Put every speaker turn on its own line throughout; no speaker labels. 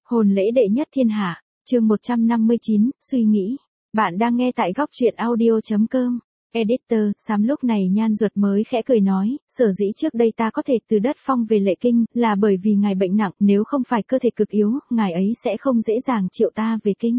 Hôn lễ đệ nhất thiên hạ, chương 159, suy nghĩ. Bạn đang nghe tại góc truyện audio.com. Editor, Sám lúc này Nhan Duật mới khẽ cười nói, sở dĩ trước đây ta có thể từ đất phong về Lệ Kinh, là bởi vì ngài bệnh nặng, nếu không phải cơ thể cực yếu, ngài ấy sẽ không dễ dàng triệu ta về kinh.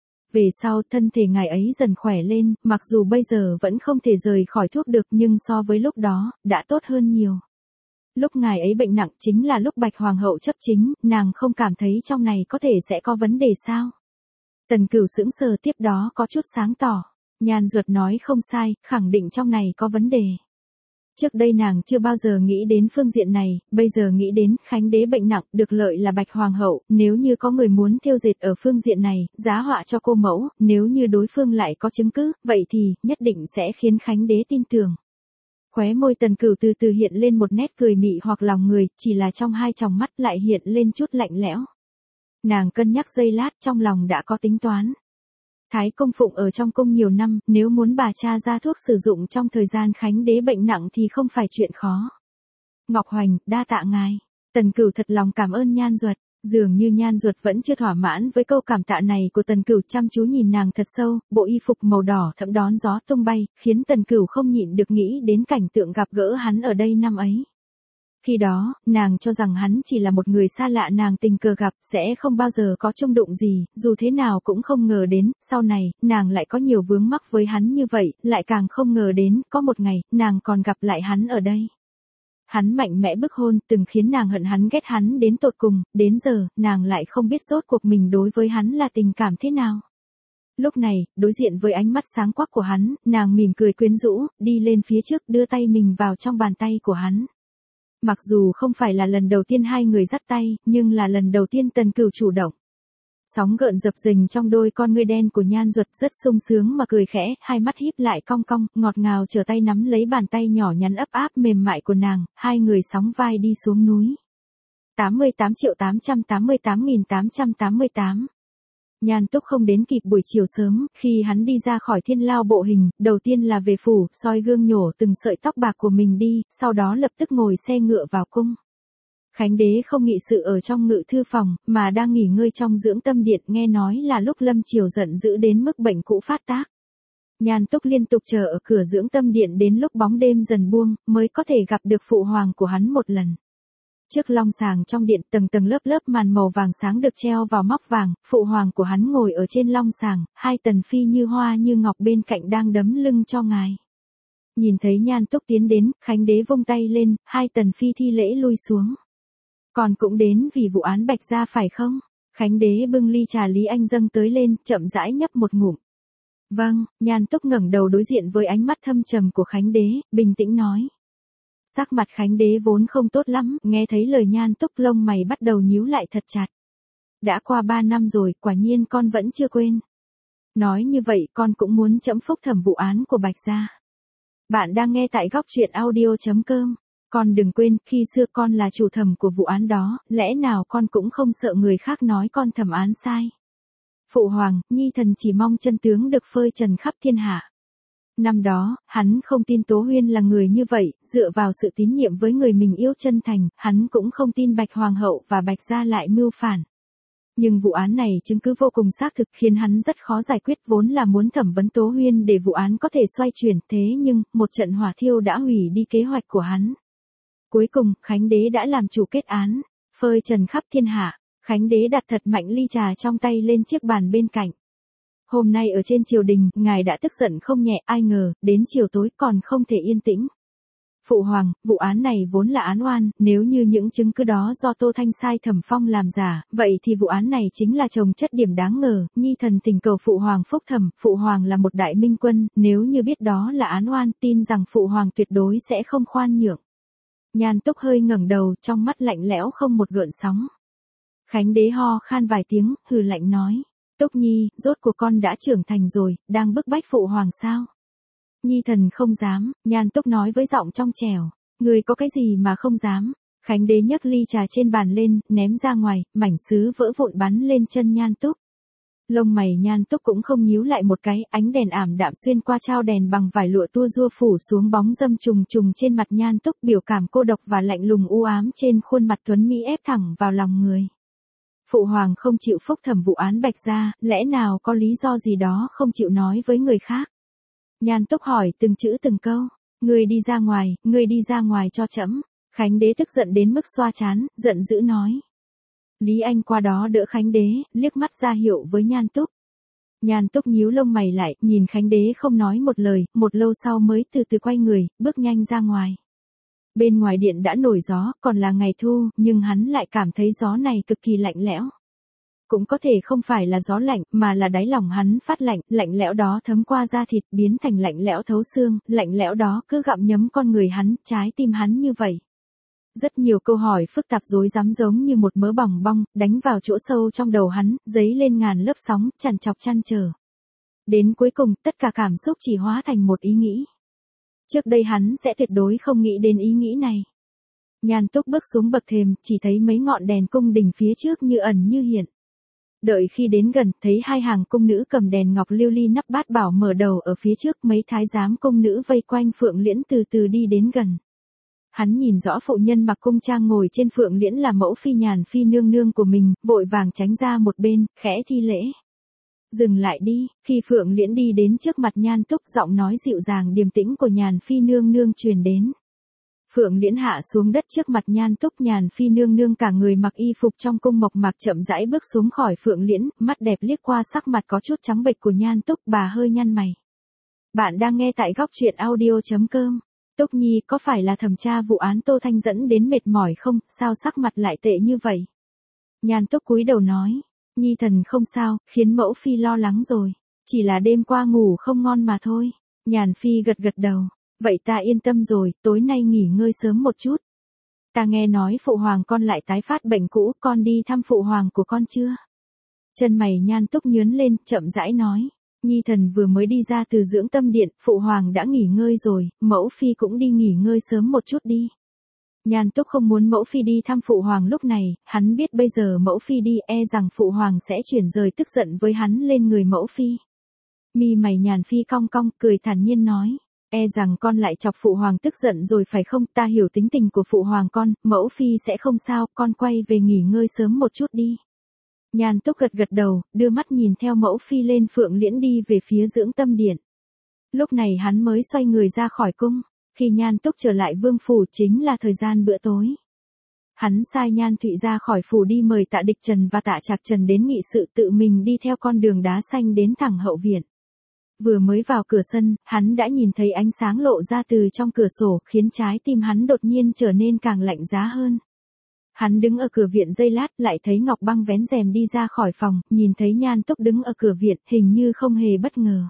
Về sau, thân thể ngài ấy dần khỏe lên, mặc dù bây giờ vẫn không thể rời khỏi thuốc được nhưng so với lúc đó, đã tốt hơn nhiều. Lúc ngài ấy bệnh nặng chính là lúc Bạch Hoàng hậu chấp chính, nàng không cảm thấy trong này có thể sẽ có vấn đề sao? Tần Cửu sững sờ tiếp đó có chút sáng tỏ. Nhan Duật nói không sai, khẳng định trong này có vấn đề. Trước đây nàng chưa bao giờ nghĩ đến phương diện này, bây giờ nghĩ đến Khánh đế bệnh nặng, được lợi là Bạch Hoàng hậu, nếu như có người muốn thêu dệt ở phương diện này, giá họa cho cô mẫu, nếu như đối phương lại có chứng cứ, vậy thì, nhất định sẽ khiến Khánh đế tin tưởng. Khóe môi Tần Cửu từ từ hiện lên một nét cười mị hoặc lòng người, chỉ là trong hai tròng mắt lại hiện lên chút lạnh lẽo. Nàng cân nhắc giây lát, trong lòng đã có tính toán. Thái công phụng ở trong cung nhiều năm, nếu muốn bà cha ra thuốc sử dụng trong thời gian Khánh đế bệnh nặng thì không phải chuyện khó. Ngọc Hoành, đa tạ ngài. Tần Cửu thật lòng cảm ơn Nhan Duật. Dường như Nhan Duật vẫn chưa thỏa mãn với câu cảm tạ này của Tần Cửu, chăm chú nhìn nàng thật sâu, bộ y phục màu đỏ thẫm đón gió tung bay, khiến Tần Cửu không nhịn được nghĩ đến cảnh tượng gặp gỡ hắn ở đây năm ấy. Khi đó, nàng cho rằng hắn chỉ là một người xa lạ nàng tình cờ gặp, sẽ không bao giờ có chung đụng gì, dù thế nào cũng không ngờ đến, sau này, nàng lại có nhiều vướng mắc với hắn như vậy, lại càng không ngờ đến, có một ngày, nàng còn gặp lại hắn ở đây. Hắn mạnh mẽ bức hôn, từng khiến nàng hận hắn ghét hắn đến tột cùng, đến giờ, nàng lại không biết rốt cuộc mình đối với hắn là tình cảm thế nào. Lúc này, đối diện với ánh mắt sáng quắc của hắn, nàng mỉm cười quyến rũ, đi lên phía trước đưa tay mình vào trong bàn tay của hắn. Mặc dù không phải là lần đầu tiên hai người dắt tay, nhưng là lần đầu tiên Tần Cửu chủ động. Sóng gợn dập dềnh trong đôi con ngươi đen của Nhan Duật rất sung sướng mà cười khẽ, hai mắt híp lại cong cong, ngọt ngào trở tay nắm lấy bàn tay nhỏ nhắn ấp áp mềm mại của nàng, hai người sóng vai đi xuống núi. 88.888.888. Nhan Túc không đến kịp buổi chiều sớm, khi hắn đi ra khỏi Thiên Lao bộ hình, đầu tiên là về phủ, soi gương nhổ từng sợi tóc bạc của mình đi, sau đó lập tức ngồi xe ngựa vào cung. Khánh đế không nghị sự ở trong ngự thư phòng, mà đang nghỉ ngơi trong dưỡng tâm điện, nghe nói là lúc Lâm Triều giận dữ đến mức bệnh cũ phát tác. Nhan Túc liên tục chờ ở cửa dưỡng tâm điện đến lúc bóng đêm dần buông, mới có thể gặp được phụ hoàng của hắn một lần. Trước long sàng trong điện, tầng tầng lớp lớp màn màu vàng sáng được treo vào móc vàng, phụ hoàng của hắn ngồi ở trên long sàng, hai tần phi như hoa như ngọc bên cạnh đang đấm lưng cho ngài. Nhìn thấy Nhan Túc tiến đến, Khánh đế vung tay lên, hai tần phi thi lễ lui xuống. Còn cũng đến vì vụ án Bạch Gia phải không? Khánh đế bưng ly trà Lý Anh dâng tới lên, chậm rãi nhấp một ngụm. Vâng, Nhan Túc ngẩng đầu đối diện với ánh mắt thâm trầm của Khánh đế, bình tĩnh nói. Sắc mặt Khánh đế vốn không tốt lắm, nghe thấy lời Nhan Túc lông mày bắt đầu nhíu lại thật chặt. Đã qua 3 năm rồi, quả nhiên con vẫn chưa quên. Nói như vậy con cũng muốn chấm phúc thẩm vụ án của Bạch Gia. Bạn đang nghe tại góc truyện audio.com. Con đừng quên, khi xưa con là chủ thẩm của vụ án đó, lẽ nào con cũng không sợ người khác nói con thẩm án sai. Phụ hoàng, nhi thần chỉ mong chân tướng được phơi trần khắp thiên hạ. Năm đó, hắn không tin Tố Huyên là người như vậy, dựa vào sự tín nhiệm với người mình yêu chân thành, hắn cũng không tin Bạch Hoàng hậu và Bạch Gia lại mưu phản. Nhưng vụ án này chứng cứ vô cùng xác thực khiến hắn rất khó giải quyết, vốn là muốn thẩm vấn Tố Huyên để vụ án có thể xoay chuyển, thế nhưng, một trận hỏa thiêu đã hủy đi kế hoạch của hắn. Cuối cùng, Khánh đế đã làm chủ kết án, phơi trần khắp thiên hạ. Khánh đế đặt thật mạnh ly trà trong tay lên chiếc bàn bên cạnh. Hôm nay ở trên triều đình, ngài đã tức giận không nhẹ, ai ngờ, đến chiều tối còn không thể yên tĩnh. Phụ hoàng, vụ án này vốn là án oan, nếu như những chứng cứ đó do Tô Thanh sai Thẩm Phong làm giả, vậy thì vụ án này chính là chồng chất điểm đáng ngờ, nhi thần tình cầu phụ hoàng phúc thẩm, phụ hoàng là một đại minh quân, nếu như biết đó là án oan, tin rằng phụ hoàng tuyệt đối sẽ không khoan nhượng. Nhan Túc hơi ngẩng đầu, trong mắt lạnh lẽo không một gợn sóng. Khánh đế ho khan vài tiếng, hừ lạnh nói. Túc nhi, rốt cuộc con đã trưởng thành rồi, đang bức bách phụ hoàng sao? Nhi thần không dám, Nhan Túc nói với giọng trong trẻo. Người có cái gì mà không dám? Khánh đế nhấc ly trà trên bàn lên, ném ra ngoài, mảnh sứ vỡ vụn bắn lên chân Nhan Túc. Lông mày Nhan Túc cũng không nhíu lại một cái, ánh đèn ảm đạm xuyên qua trao đèn bằng vải lụa tua rua phủ xuống bóng râm trùng trùng trên mặt Nhan Túc, biểu cảm cô độc và lạnh lùng u ám trên khuôn mặt tuấn mỹ ép thẳng vào lòng người. Phụ hoàng không chịu phúc thẩm vụ án Bạch Gia, lẽ nào có lý do gì đó không chịu nói với người khác? Nhan Túc hỏi từng chữ từng câu. Ngươi đi ra ngoài cho trẫm. Khánh đế tức giận đến mức xoa trán, giận dữ nói. Lý Anh qua đó đỡ Khánh đế, liếc mắt ra hiệu với Nhan Túc. Nhan Túc nhíu lông mày lại, nhìn Khánh đế không nói một lời, một lâu sau mới từ từ quay người, bước nhanh ra ngoài. Bên ngoài điện đã nổi gió, còn là ngày thu, nhưng hắn lại cảm thấy gió này cực kỳ lạnh lẽo. Cũng có thể không phải là gió lạnh, mà là đáy lòng hắn phát lạnh, lạnh lẽo đó thấm qua da thịt biến thành lạnh lẽo thấu xương, lạnh lẽo đó cứ gặm nhấm con người hắn, trái tim hắn như vậy. Rất nhiều câu hỏi phức tạp rối rắm giống như một mớ bòng bong, đánh vào chỗ sâu trong đầu hắn, dấy lên ngàn lớp sóng, trằn trọc trăn trở. Đến cuối cùng, tất cả cảm xúc chỉ hóa thành một ý nghĩ. Trước đây hắn sẽ tuyệt đối không nghĩ đến ý nghĩ này. Nhan Túc bước xuống bậc thềm, chỉ thấy mấy ngọn đèn cung đình phía trước như ẩn như hiện. Đợi khi đến gần, thấy hai hàng cung nữ cầm đèn ngọc lưu ly nắp bát bảo mở đầu ở phía trước, mấy thái giám cung nữ vây quanh Phượng Liễn từ từ đi đến gần. Hắn nhìn rõ phụ nhân mặc cung trang ngồi trên Phượng Liễn là mẫu phi Nhàn Phi nương nương của mình, vội vàng tránh ra một bên, khẽ thi lễ. Dừng lại đi, khi Phượng Liễn đi đến trước mặt Nhan Túc, giọng nói dịu dàng điềm tĩnh của Nhàn Phi nương nương truyền đến. Phượng Liễn hạ xuống đất trước mặt Nhan Túc, Nhàn Phi nương nương cả người mặc y phục trong cung mộc mạc chậm rãi bước xuống khỏi Phượng Liễn, mắt đẹp liếc qua sắc mặt có chút trắng bệch của Nhan Túc, bà hơi nhăn mày. Bạn đang nghe tại góc truyện audio.com. Túc Nhi, có phải là thẩm tra vụ án Tô Thanh dẫn đến mệt mỏi không, sao sắc mặt lại tệ như vậy? Nhan Túc cúi đầu nói, Nhi thần không sao, khiến mẫu phi lo lắng rồi, chỉ là đêm qua ngủ không ngon mà thôi. Nhàn Phi gật gật đầu, vậy ta yên tâm rồi, tối nay nghỉ ngơi sớm một chút. Ta nghe nói phụ hoàng con lại tái phát bệnh cũ, con đi thăm phụ hoàng của con chưa? Chân mày Nhan Túc nhướng lên, chậm rãi nói. Nhi thần vừa mới đi ra từ dưỡng tâm điện, phụ hoàng đã nghỉ ngơi rồi, mẫu phi cũng đi nghỉ ngơi sớm một chút đi. Nhan Túc không muốn mẫu phi đi thăm phụ hoàng lúc này, hắn biết bây giờ mẫu phi đi e rằng phụ hoàng sẽ chuyển rời tức giận với hắn lên người mẫu phi. Mi mày Nhàn Phi cong cong, cười thản nhiên nói, e rằng con lại chọc phụ hoàng tức giận rồi phải không, ta hiểu tính tình của phụ hoàng con, mẫu phi sẽ không sao, con quay về nghỉ ngơi sớm một chút đi. Nhan Túc gật gật đầu, đưa mắt nhìn theo mẫu phi lên Phượng Liễn đi về phía dưỡng tâm điện. Lúc này hắn mới xoay người ra khỏi cung, khi Nhan Túc trở lại vương phủ chính là thời gian bữa tối. Hắn sai Nhan Thụy ra khỏi phủ đi mời Tạ Địch Trần và Tạ Trạc Trần đến nghị sự, tự mình đi theo con đường đá xanh đến thẳng hậu viện. Vừa mới vào cửa sân, hắn đã nhìn thấy ánh sáng lộ ra từ trong cửa sổ, khiến trái tim hắn đột nhiên trở nên càng lạnh giá hơn. Hắn đứng ở cửa viện giây lát, lại thấy Ngọc Băng vén rèm đi ra khỏi phòng, nhìn thấy Nhan Túc đứng ở cửa viện, hình như không hề bất ngờ.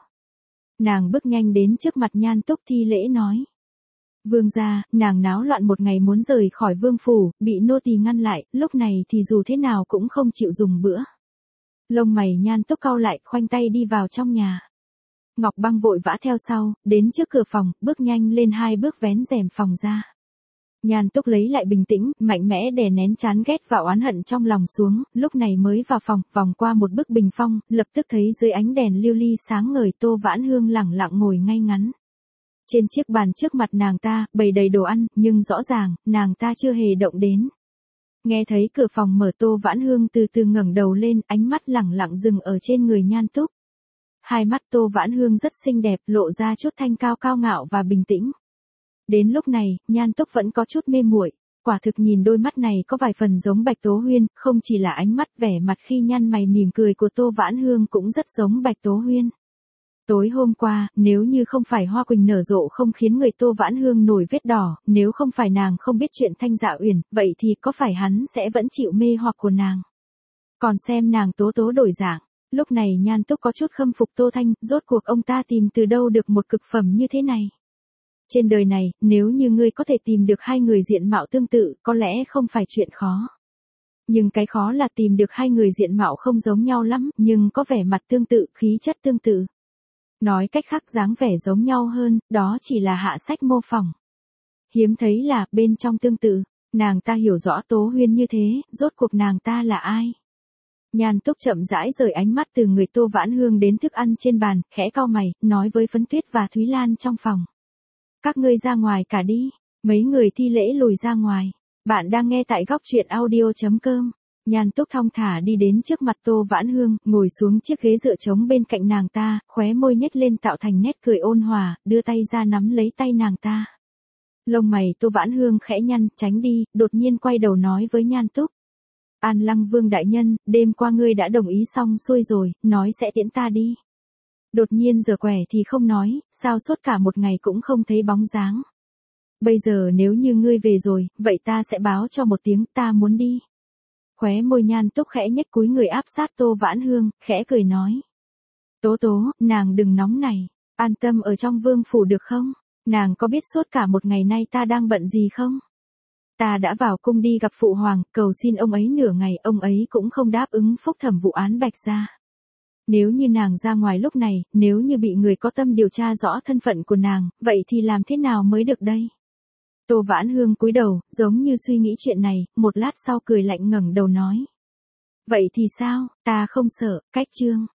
Nàng bước nhanh đến trước mặt Nhan Túc thi lễ nói. Vương gia, nàng náo loạn một ngày muốn rời khỏi vương phủ, bị nô tỳ ngăn lại, lúc này thì dù thế nào cũng không chịu dùng bữa. Lông mày Nhan Túc cau lại, khoanh tay đi vào trong nhà. Ngọc Băng vội vã theo sau, đến trước cửa phòng, bước nhanh lên 2 bước vén rèm phòng ra. Nhan Túc lấy lại bình tĩnh, mạnh mẽ đè nén chán ghét và oán hận trong lòng xuống, lúc này mới vào phòng, vòng qua một bức bình phong, lập tức thấy dưới ánh đèn lưu ly sáng ngời Tô Vãn Hương lẳng lặng ngồi ngay ngắn. Trên chiếc bàn trước mặt nàng ta, bày đầy đồ ăn, nhưng rõ ràng, nàng ta chưa hề động đến. Nghe thấy cửa phòng mở, Tô Vãn Hương từ từ ngẩng đầu lên, ánh mắt lẳng lặng dừng ở trên người Nhan Túc. Hai mắt Tô Vãn Hương rất xinh đẹp, lộ ra chút thanh cao cao ngạo và bình tĩnh. Đến lúc này, Nhan Túc vẫn có chút mê muội, quả thực nhìn đôi mắt này có vài phần giống Bạch Tố Huyên, không chỉ là ánh mắt, vẻ mặt khi nhăn mày mỉm cười của Tô Vãn Hương cũng rất giống Bạch Tố Huyên. Tối hôm qua, nếu như không phải hoa quỳnh nở rộ không khiến người Tô Vãn Hương nổi vết đỏ, nếu không phải nàng không biết chuyện Thanh Dạ Uyển, vậy thì có phải hắn sẽ vẫn chịu mê hoặc của nàng. Còn xem nàng tố tố đổi dạng, lúc này Nhan Túc có chút khâm phục Tô Thanh, rốt cuộc ông ta tìm từ đâu được một cực phẩm như thế này. Trên đời này, nếu như ngươi có thể tìm được 2 người diện mạo tương tự, có lẽ không phải chuyện khó. Nhưng cái khó là tìm được 2 người diện mạo không giống nhau lắm, nhưng có vẻ mặt tương tự, khí chất tương tự. Nói cách khác dáng vẻ giống nhau hơn, đó chỉ là hạ sách mô phỏng. Hiếm thấy là, bên trong tương tự, nàng ta hiểu rõ Tố Huyên như thế, rốt cuộc nàng ta là ai. Nhan Túc chậm rãi rời ánh mắt từ người Tô Vãn Hương đến thức ăn trên bàn, khẽ cau mày, nói với Phấn Tuyết và Thúy Lan trong phòng. Các ngươi ra ngoài cả đi. Mấy người thi lễ lùi ra ngoài. Bạn đang nghe tại góc truyện audio.com. Nhan Túc thong thả đi đến trước mặt Tô Vãn Hương, ngồi xuống chiếc ghế dựa trống bên cạnh nàng ta, khóe môi nhếch lên tạo thành nét cười ôn hòa, đưa tay ra nắm lấy tay nàng ta. Lông mày Tô Vãn Hương khẽ nhăn, tránh đi, đột nhiên quay đầu nói với Nhan Túc. An Lăng Vương đại nhân, đêm qua ngươi đã đồng ý xong xuôi rồi, nói sẽ tiễn ta đi. Đột nhiên giờ quẻ thì không nói, sao suốt cả một ngày cũng không thấy bóng dáng. Bây giờ nếu như ngươi về rồi, vậy ta sẽ báo cho một tiếng, ta muốn đi. Khóe môi Nhan Túc khẽ nhếch, cúi người áp sát Tô Vãn Hương, khẽ cười nói. Tố tố, nàng đừng nóng này, an tâm ở trong vương phủ được không? Nàng có biết suốt cả một ngày nay ta đang bận gì không? Ta đã vào cung đi gặp phụ hoàng, cầu xin ông ấy nửa ngày, ông ấy cũng không đáp ứng phúc thẩm vụ án Bạch Gia. Nếu như nàng ra ngoài lúc này, nếu như bị người có tâm điều tra rõ thân phận của nàng, vậy thì làm thế nào mới được đây? Tô Vãn Hương cúi đầu, giống như suy nghĩ chuyện này, một lát sau cười lạnh ngẩng đầu nói. Vậy thì sao, ta không sợ, cách chương.